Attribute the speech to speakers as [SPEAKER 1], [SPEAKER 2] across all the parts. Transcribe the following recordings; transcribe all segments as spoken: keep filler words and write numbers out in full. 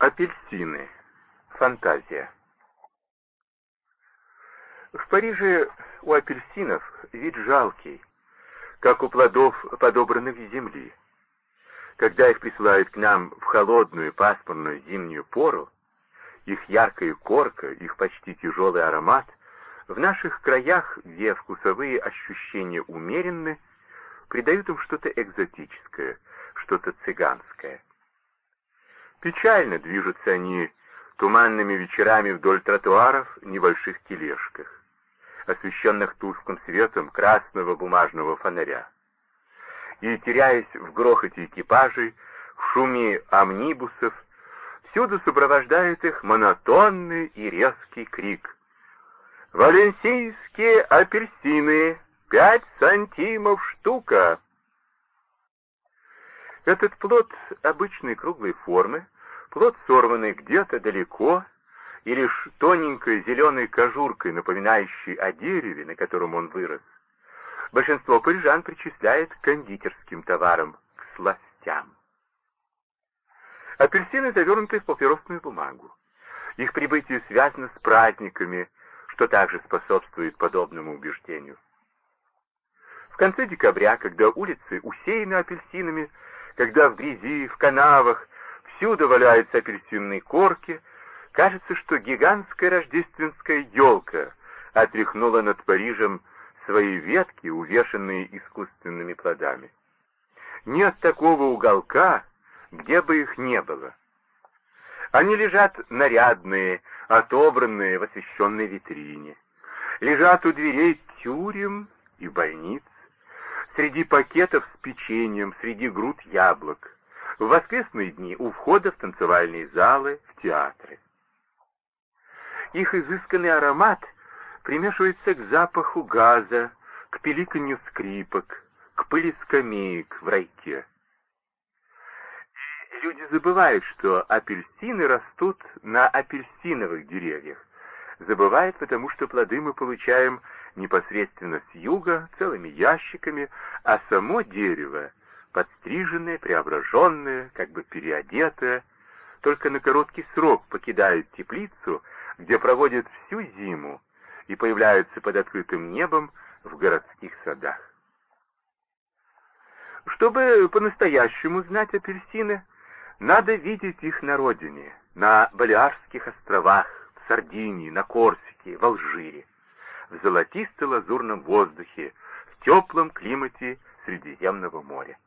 [SPEAKER 1] Апельсины. Фантазия. В Париже у апельсинов вид жалкий, как у плодов, подобранных с земли. Когда их присылают к нам в холодную пасмурную зимнюю пору, их яркая корка, их почти тяжелый аромат в наших краях, где вкусовые ощущения умеренны, придают им что-то экзотическое, что-то цыганское. Печально движутся они туманными вечерами вдоль тротуаров в небольших тележках, освещенных тусклым светом красного бумажного фонаря. И, теряясь в грохоте экипажей, в шуме амнибусов, всюду сопровождает их монотонный и резкий крик: «Валенсийские апельсины! Пять сантимов штука!» Этот плод обычной круглой формы, плод, сорванный где-то далеко, и лишь тоненькой зеленой кожуркой, напоминающей о дереве, на котором он вырос, большинство парижан причисляет к кондитерским товарам, к сластям. Апельсины завернуты в папиросную бумагу. Их прибытие связано с праздниками, что также способствует подобному убеждению. В конце декабря, когда улицы усеяны апельсинами, когда в грязи, в канавах всюду валяются апельсинные корки, кажется, что гигантская рождественская елка отряхнула над Парижем свои ветки, увешанные искусственными плодами. Нет такого уголка, где бы их не было. Они лежат нарядные, отобранные в освещенной витрине. Лежат у дверей тюрем и больниц, среди пакетов с печеньем, среди груд яблок, в воскресные дни у входа в танцевальные залы, в театры. Их изысканный аромат примешивается к запаху газа, к пиликанью скрипок, к пыли скамеек в райке. И люди забывают, что апельсины растут на апельсиновых деревьях. Забывают, потому что плоды мы получаем непосредственно с юга, целыми ящиками, а само дерево, подстриженное, преображенное, как бы переодетое, только на короткий срок покидает теплицу, где проводят всю зиму, и появляются под открытым небом в городских садах. Чтобы по-настоящему знать апельсины, надо видеть их на родине, на Балеарских островах, в Сардинии, на Корсике, в Алжире, в золотисто-лазурном воздухе, в теплом климате Средиземного моря.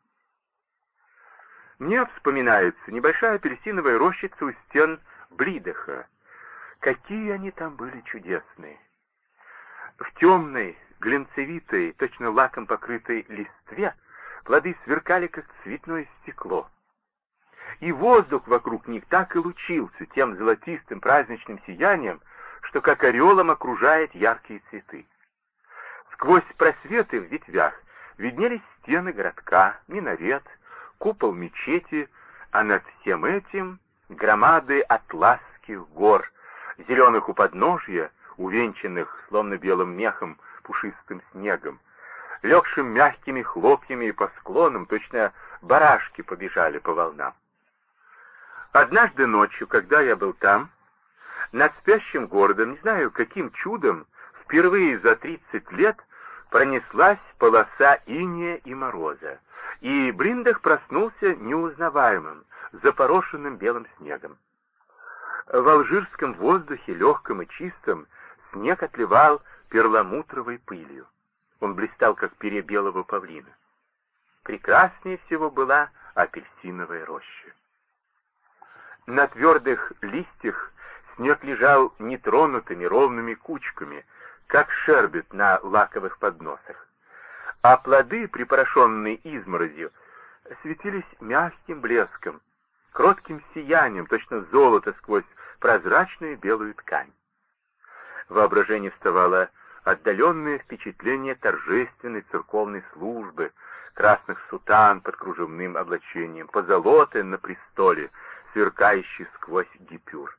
[SPEAKER 1] Мне вспоминается небольшая апельсиновая рощица у стен Блидаха. Какие они там были чудесные! В темной, глинцевитой, точно лаком покрытой листве плоды сверкали, как цветное стекло. И воздух вокруг них так и лучился тем золотистым праздничным сиянием, что как ореолом окружает яркие цветы. Сквозь просветы в ветвях виднелись стены городка, минарет, купол мечети, а над всем этим громады атласских гор, зеленых у подножья, увенчанных словно белым мехом пушистым снегом, легшим мягкими хлопьями и по склонам, точно барашки побежали по волнам. Однажды ночью, когда я был там, над спящим городом, не знаю каким чудом, впервые за тридцать лет пронеслась полоса инея и мороза, и Блиндах проснулся неузнаваемым, запорошенным белым снегом. В алжирском воздухе, легком и чистом, снег отливал перламутровой пылью. Он блистал, как перья белого павлина. Прекраснее всего была апельсиновая роща. На твердых листьях снег лежал нетронутыми ровными кучками, как шербет на лаковых подносах, а плоды, припорошенные изморозью, светились мягким блеском, кротким сиянием, точно золото сквозь прозрачную белую ткань. В воображении вставало отдаленное впечатление торжественной церковной службы, красных сутан под кружевным облачением, позолоты на престоле, сверкающий сквозь гипюр.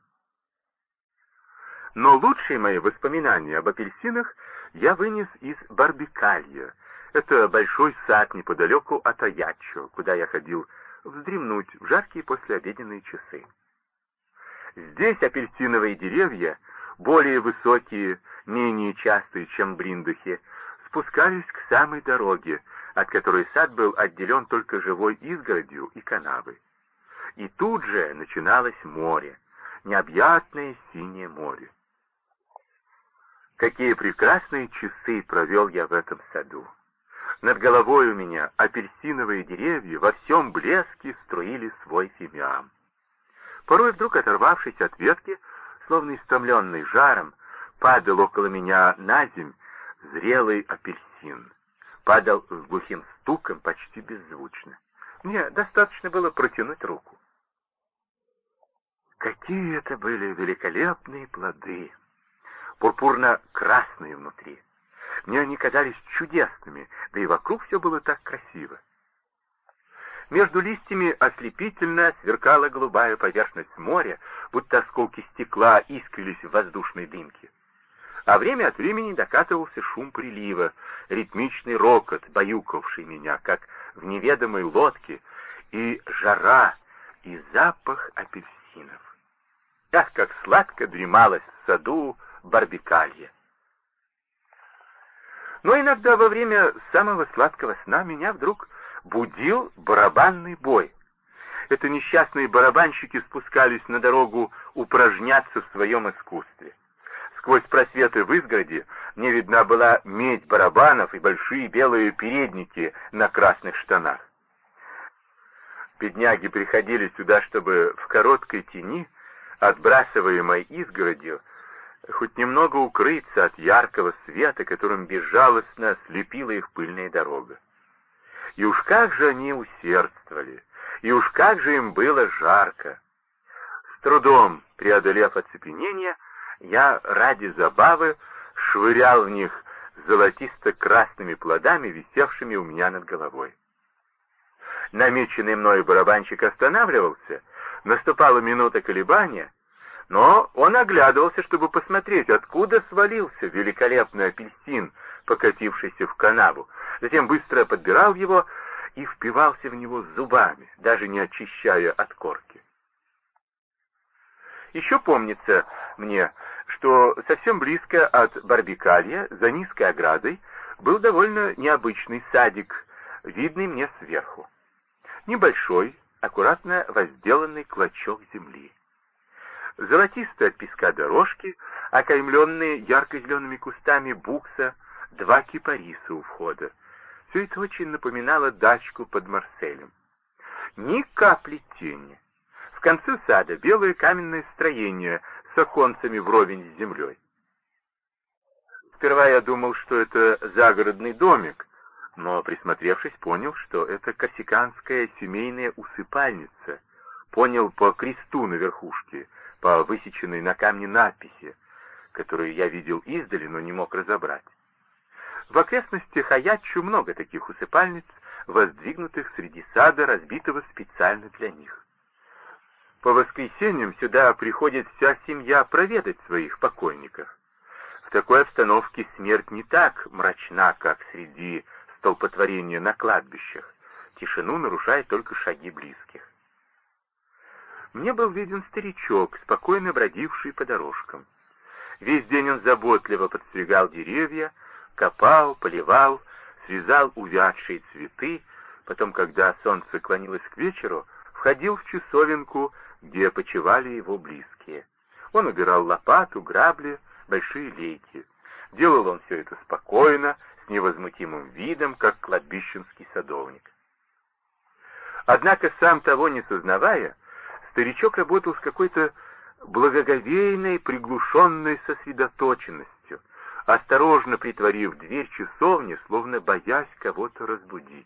[SPEAKER 1] Но лучшие мои воспоминания об апельсинах я вынес из Барбикалья. Это большой сад неподалеку от Аяччо, куда я ходил вздремнуть в жаркие послеобеденные часы. Здесь апельсиновые деревья, более высокие, менее частые, чем в Бриндухе, спускались к самой дороге, от которой сад был отделен только живой изгородью и канавой. И тут же начиналось море, необъятное синее море. Какие прекрасные часы провел я в этом саду! Над головой у меня апельсиновые деревья во всем блеске струили свой фимиам. Порой вдруг, оторвавшись от ветки, словно истомленный жаром, падал около меня на земь зрелый апельсин. Падал с глухим стуком, почти беззвучно. Мне достаточно было протянуть руку. Какие это были великолепные плоды! Пурпурно-красные внутри. Мне они казались чудесными, да и вокруг все было так красиво. Между листьями ослепительно сверкала голубая поверхность моря, будто осколки стекла искрились в воздушной дымке. А время от времени докатывался шум прилива, ритмичный рокот, баюкавший меня, как в неведомой лодке, и жара, и запах апельсинов. Ах, как сладко дремалось в саду барбикалье! Но иногда во время самого сладкого сна меня вдруг будил барабанный бой. Это несчастные барабанщики спускались на дорогу упражняться в своем искусстве. Сквозь просветы в изгороди мне видна была медь барабанов и большие белые передники на красных штанах. Бедняги приходили сюда, чтобы в короткой тени, отбрасываемой изгородью, хоть немного укрыться от яркого света, которым безжалостно слепила их пыльная дорога. И уж как же они усердствовали, и уж как же им было жарко. С трудом преодолев оцепенение, я ради забавы швырял в них золотисто-красными плодами, висевшими у меня над головой. Намеченный мною барабанщик останавливался, наступала минута колебания, но он оглядывался, чтобы посмотреть, откуда свалился великолепный апельсин, покатившийся в канаву. Затем быстро подбирал его и впивался в него зубами, даже не очищая от корки. Еще помнится мне, что совсем близко от барбикалья, за низкой оградой, был довольно необычный садик, видный мне сверху. Небольшой, аккуратно возделанный клочок земли. Золотистые от песка дорожки, окаймленные ярко-зелеными кустами букса, два кипариса у входа. Все это очень напоминало дачку под Марселем. Ни капли тени. В конце сада белое каменное строение с оконцами вровень с землей. Сперва я думал, что это загородный домик, но, присмотревшись, понял, что это корсиканская семейная усыпальница. Понял по кресту на верхушке, по высеченной на камне надписи, которую я видел издали, но не мог разобрать. В окрестностях Аяччо много таких усыпальниц, воздвигнутых среди сада, разбитого специально для них. По воскресеньям сюда приходит вся семья проведать своих покойников. В такой обстановке смерть не так мрачна, как среди столпотворения на кладбищах. Тишину нарушают только шаги близких. Мне был виден старичок, спокойно бродивший по дорожкам. Весь день он заботливо подстригал деревья, копал, поливал, срезал увядшие цветы, потом, когда солнце клонилось к вечеру, входил в часовенку, где почивали его близкие. Он убирал лопату, грабли, большие лейки. Делал он все это спокойно, с невозмутимым видом, как кладбищенский садовник. Однако, сам того не сознавая, старичок работал с какой-то благоговейной, приглушенной сосредоточенностью, осторожно притворив дверь часовни, словно боясь кого-то разбудить.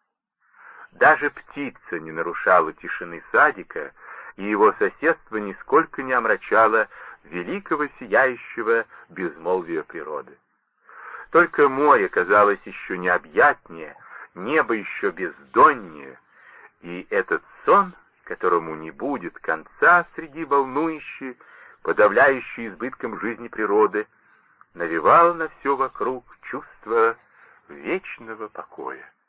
[SPEAKER 1] Даже птица не нарушала тишины садика, и его соседство нисколько не омрачало великого сияющего безмолвия природы. Только море казалось еще необъятнее, небо еще бездоннее, и этот сон, которому не будет конца среди волнующей, подавляющей избытком жизни природы, навевал на все вокруг чувство вечного покоя.